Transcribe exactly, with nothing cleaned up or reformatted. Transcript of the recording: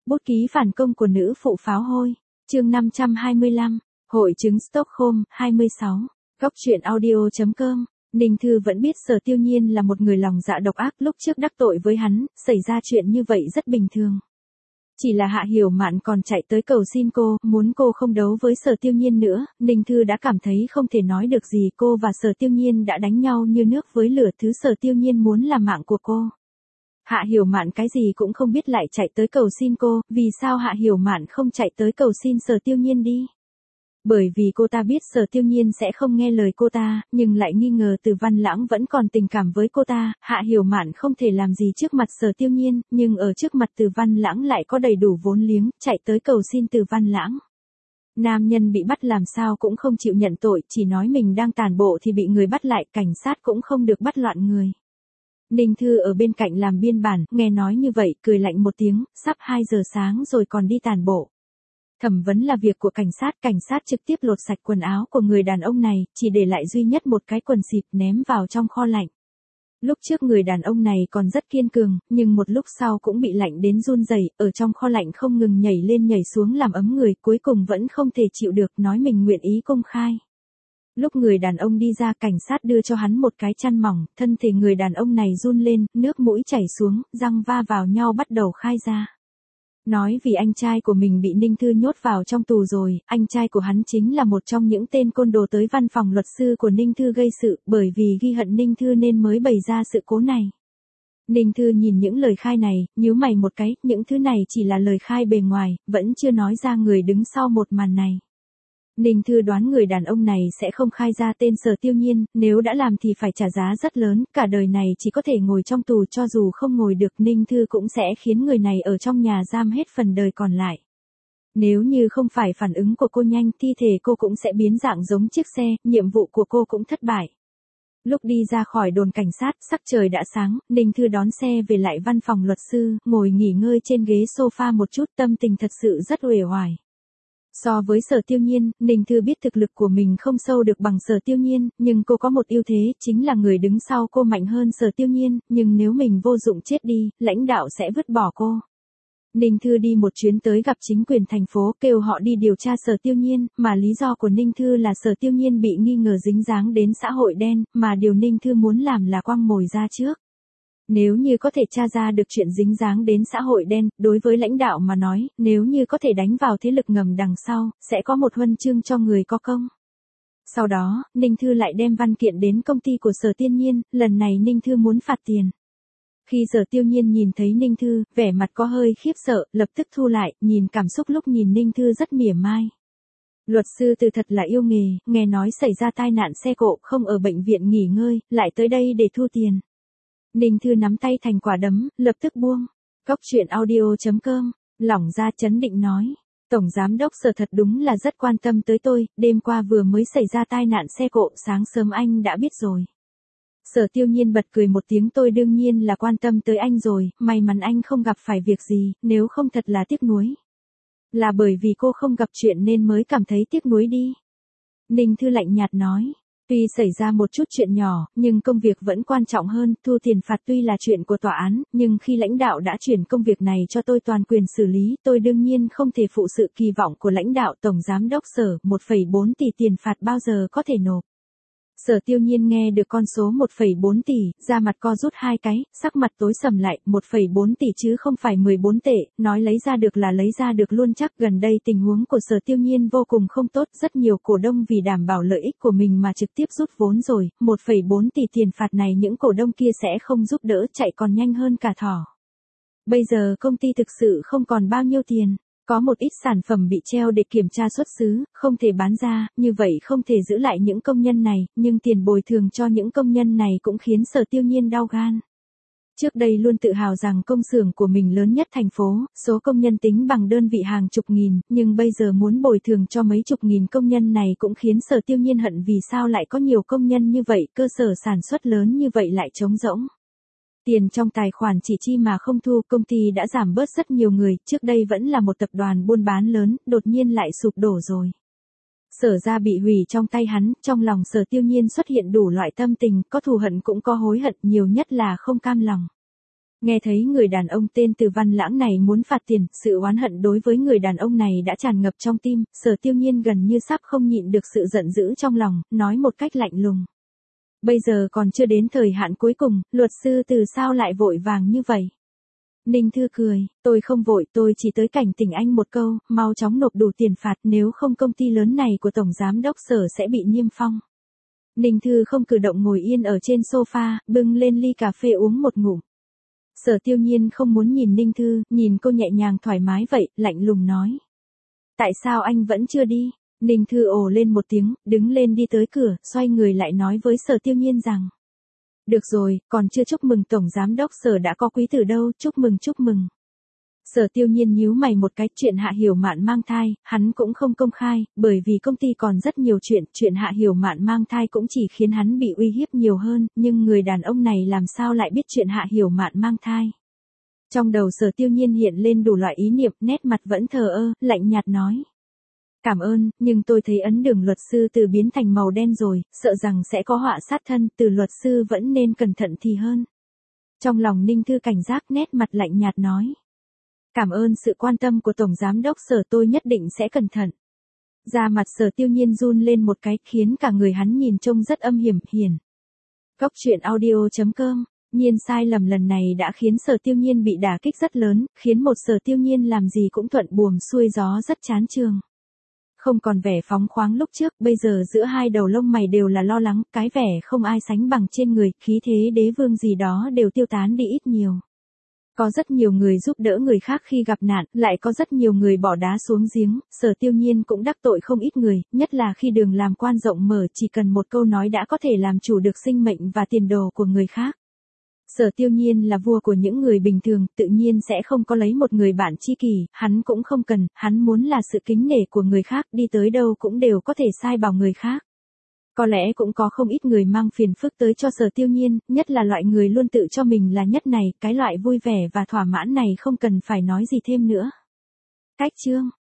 Bút ký phản công của nữ phụ pháo hôi. Chương năm trăm hai mươi lăm. Hội chứng Stockholm, hai mươi sáu. Góc truyện audio chấm com. Ninh Thư vẫn biết Sở Tiêu Nhiên là một người lòng dạ độc ác, lúc trước đắc tội với hắn, xảy ra chuyện như vậy rất bình thường. Chỉ là Hạ Hiểu Mạn còn chạy tới cầu xin cô, muốn cô không đấu với Sở Tiêu Nhiên nữa, Ninh Thư đã cảm thấy không thể nói được gì, cô và Sở Tiêu Nhiên đã đánh nhau như nước với lửa, thứ Sở Tiêu Nhiên muốn là mạng của cô. Hạ Hiểu Mạn cái gì cũng không biết lại chạy tới cầu xin cô, vì sao Hạ Hiểu Mạn không chạy tới cầu xin Sở Tiêu Nhiên đi? Bởi vì cô ta biết Sở Tiêu Nhiên sẽ không nghe lời cô ta, nhưng lại nghi ngờ Từ Văn Lãng vẫn còn tình cảm với cô ta, Hạ Hiểu Mạn không thể làm gì trước mặt Sở Tiêu Nhiên, nhưng ở trước mặt Từ Văn Lãng lại có đầy đủ vốn liếng, chạy tới cầu xin Từ Văn Lãng. Nam nhân bị bắt làm sao cũng không chịu nhận tội, chỉ nói mình đang tàn bộ thì bị người bắt lại, cảnh sát cũng không được bắt loạn người. Ninh Thư ở bên cạnh làm biên bản, nghe nói như vậy, cười lạnh một tiếng, sắp hai giờ sáng rồi còn đi tàn bộ. Thẩm vấn là việc của cảnh sát, cảnh sát trực tiếp lột sạch quần áo của người đàn ông này, chỉ để lại duy nhất một cái quần xịp ném vào trong kho lạnh. Lúc trước người đàn ông này còn rất kiên cường, nhưng một lúc sau cũng bị lạnh đến run rẩy, ở trong kho lạnh không ngừng nhảy lên nhảy xuống làm ấm người, cuối cùng vẫn không thể chịu được, nói mình nguyện ý công khai. Lúc người đàn ông đi ra, cảnh sát đưa cho hắn một cái chăn mỏng, thân thể người đàn ông này run lên, nước mũi chảy xuống, răng va vào nhau bắt đầu khai ra. Nói vì anh trai của mình bị Ninh Thư nhốt vào trong tù rồi, anh trai của hắn chính là một trong những tên côn đồ tới văn phòng luật sư của Ninh Thư gây sự, bởi vì ghi hận Ninh Thư nên mới bày ra sự cố này. Ninh Thư nhìn những lời khai này, nhíu mày một cái, những thứ này chỉ là lời khai bề ngoài, vẫn chưa nói ra người đứng sau một màn này. Ninh Thư đoán người đàn ông này sẽ không khai ra tên Sở Tiêu Nhiên, nếu đã làm thì phải trả giá rất lớn, cả đời này chỉ có thể ngồi trong tù, cho dù không ngồi được Ninh Thư cũng sẽ khiến người này ở trong nhà giam hết phần đời còn lại. Nếu như không phải phản ứng của cô nhanh, thi thể cô cũng sẽ biến dạng giống chiếc xe, nhiệm vụ của cô cũng thất bại. Lúc đi ra khỏi đồn cảnh sát, sắc trời đã sáng, Ninh Thư đón xe về lại văn phòng luật sư, ngồi nghỉ ngơi trên ghế sofa một chút, tâm tình thật sự rất uể oải. So với Sở Tiêu Nhiên, Ninh Thư biết thực lực của mình không sâu được bằng Sở Tiêu Nhiên, nhưng cô có một ưu thế, chính là người đứng sau cô mạnh hơn Sở Tiêu Nhiên, nhưng nếu mình vô dụng chết đi, lãnh đạo sẽ vứt bỏ cô. Ninh Thư đi một chuyến tới gặp chính quyền thành phố, kêu họ đi điều tra Sở Tiêu Nhiên, mà lý do của Ninh Thư là Sở Tiêu Nhiên bị nghi ngờ dính dáng đến xã hội đen, mà điều Ninh Thư muốn làm là quăng mồi ra trước. Nếu như có thể tra ra được chuyện dính dáng đến xã hội đen, đối với lãnh đạo mà nói, nếu như có thể đánh vào thế lực ngầm đằng sau, sẽ có một huân chương cho người có công. Sau đó, Ninh Thư lại đem văn kiện đến công ty của Sở Tiêu Nhiên, lần này Ninh Thư muốn phạt tiền. Khi Sở Tiêu Nhiên nhìn thấy Ninh Thư, vẻ mặt có hơi khiếp sợ, lập tức thu lại, nhìn cảm xúc lúc nhìn Ninh Thư rất mỉa mai. Luật sư Từ thật là yêu nghề, nghe nói xảy ra tai nạn xe cộ, không ở bệnh viện nghỉ ngơi, lại tới đây để thu tiền. Ninh Thư nắm tay thành quả đấm, lập tức buông. Góc truyện audio chấm com, lỏng ra chấn định nói. Tổng giám đốc Sở thật đúng là rất quan tâm tới tôi, đêm qua vừa mới xảy ra tai nạn xe cộ, sáng sớm anh đã biết rồi. Sở Tiêu Nhiên bật cười một tiếng, tôi đương nhiên là quan tâm tới anh rồi, may mắn anh không gặp phải việc gì, nếu không thật là tiếc nuối. Là bởi vì cô không gặp chuyện nên mới cảm thấy tiếc nuối đi. Ninh Thư lạnh nhạt nói. Tuy xảy ra một chút chuyện nhỏ, nhưng công việc vẫn quan trọng hơn, thu tiền phạt tuy là chuyện của tòa án, nhưng khi lãnh đạo đã chuyển công việc này cho tôi toàn quyền xử lý, tôi đương nhiên không thể phụ sự kỳ vọng của lãnh đạo. Tổng giám đốc Sở, một phẩy bốn tỷ tiền phạt bao giờ có thể nộp. Sở Tiêu Nhiên nghe được con số một phẩy bốn tỷ, da mặt co rút hai cái, sắc mặt tối sầm lại, một phẩy bốn tỷ chứ không phải mười bốn tệ, nói lấy ra được là lấy ra được luôn chắc. Gần đây tình huống của Sở Tiêu Nhiên vô cùng không tốt, rất nhiều cổ đông vì đảm bảo lợi ích của mình mà trực tiếp rút vốn rồi, một phẩy bốn tỷ tiền phạt này những cổ đông kia sẽ không giúp đỡ, chạy còn nhanh hơn cả thỏ. Bây giờ công ty thực sự không còn bao nhiêu tiền. Có một ít sản phẩm bị treo để kiểm tra xuất xứ, không thể bán ra, như vậy không thể giữ lại những công nhân này, nhưng tiền bồi thường cho những công nhân này cũng khiến Sở Tiêu Nhiên đau gan. Trước đây luôn tự hào rằng công xưởng của mình lớn nhất thành phố, số công nhân tính bằng đơn vị hàng chục nghìn, nhưng bây giờ muốn bồi thường cho mấy chục nghìn công nhân này cũng khiến Sở Tiêu Nhiên hận vì sao lại có nhiều công nhân như vậy, cơ sở sản xuất lớn như vậy lại trống rỗng. Tiền trong tài khoản chỉ chi mà không thu, công ty đã giảm bớt rất nhiều người, trước đây vẫn là một tập đoàn buôn bán lớn, đột nhiên lại sụp đổ rồi. Sở ra bị hủy trong tay hắn, trong lòng Sở Tiêu Nhiên xuất hiện đủ loại tâm tình, có thù hận cũng có hối hận, nhiều nhất là không cam lòng. Nghe thấy người đàn ông tên Từ Văn Lãng này muốn phạt tiền, sự oán hận đối với người đàn ông này đã tràn ngập trong tim, Sở Tiêu Nhiên gần như sắp không nhịn được sự giận dữ trong lòng, nói một cách lạnh lùng. Bây giờ còn chưa đến thời hạn cuối cùng, luật sư Từ sao lại vội vàng như vậy? Ninh Thư cười, tôi không vội, tôi chỉ tới cảnh tỉnh anh một câu, mau chóng nộp đủ tiền phạt, nếu không công ty lớn này của Tổng Giám Đốc Sở sẽ bị niêm phong. Ninh Thư không cử động ngồi yên ở trên sofa, bưng lên ly cà phê uống một ngụm. Sở Tiêu Nhiên không muốn nhìn Ninh Thư, nhìn cô nhẹ nhàng thoải mái vậy, lạnh lùng nói. Tại sao anh vẫn chưa đi? Ninh Thư ồ lên một tiếng, đứng lên đi tới cửa, xoay người lại nói với Sở Tiêu Nhiên rằng. Được rồi, còn chưa chúc mừng Tổng Giám Đốc Sở đã có quý tử đâu, chúc mừng chúc mừng. Sở Tiêu Nhiên nhíu mày một cái, chuyện Hạ Hiểu Mạn mang thai, hắn cũng không công khai, bởi vì công ty còn rất nhiều chuyện, chuyện Hạ Hiểu Mạn mang thai cũng chỉ khiến hắn bị uy hiếp nhiều hơn, nhưng người đàn ông này làm sao lại biết chuyện Hạ Hiểu Mạn mang thai. Trong đầu Sở Tiêu Nhiên hiện lên đủ loại ý niệm, nét mặt vẫn thờ ơ, lạnh nhạt nói. Cảm ơn, nhưng tôi thấy ấn đường luật sư Từ biến thành màu đen rồi, sợ rằng sẽ có họa sát thân, Từ luật sư vẫn nên cẩn thận thì hơn. Trong lòng Ninh Thư cảnh giác, nét mặt lạnh nhạt nói. Cảm ơn sự quan tâm của Tổng Giám Đốc Sở, tôi nhất định sẽ cẩn thận. Da mặt Sở Tiêu Nhiên run lên một cái, khiến cả người hắn nhìn trông rất âm hiểm, hiền. Góc truyện audio chấm com, nhiên sai lầm lần này đã khiến Sở Tiêu Nhiên bị đả kích rất lớn, khiến một Sở Tiêu Nhiên làm gì cũng thuận buồm xuôi gió rất chán chường. Không còn vẻ phóng khoáng lúc trước, bây giờ giữa hai đầu lông mày đều là lo lắng, cái vẻ không ai sánh bằng trên người, khí thế đế vương gì đó đều tiêu tán đi ít nhiều. Có rất nhiều người giúp đỡ người khác khi gặp nạn, lại có rất nhiều người bỏ đá xuống giếng, Sở Tiêu Nhiên cũng đắc tội không ít người, nhất là khi đường làm quan rộng mở, chỉ cần một câu nói đã có thể làm chủ được sinh mệnh và tiền đồ của người khác. Sở Tiêu Nhiên là vua của những người bình thường, tự nhiên sẽ không có lấy một người bạn tri kỷ, hắn cũng không cần, hắn muốn là sự kính nể của người khác, đi tới đâu cũng đều có thể sai bảo người khác. Có lẽ cũng có không ít người mang phiền phức tới cho Sở Tiêu Nhiên, nhất là loại người luôn tự cho mình là nhất này, cái loại vui vẻ và thỏa mãn này không cần phải nói gì thêm nữa. Cách chương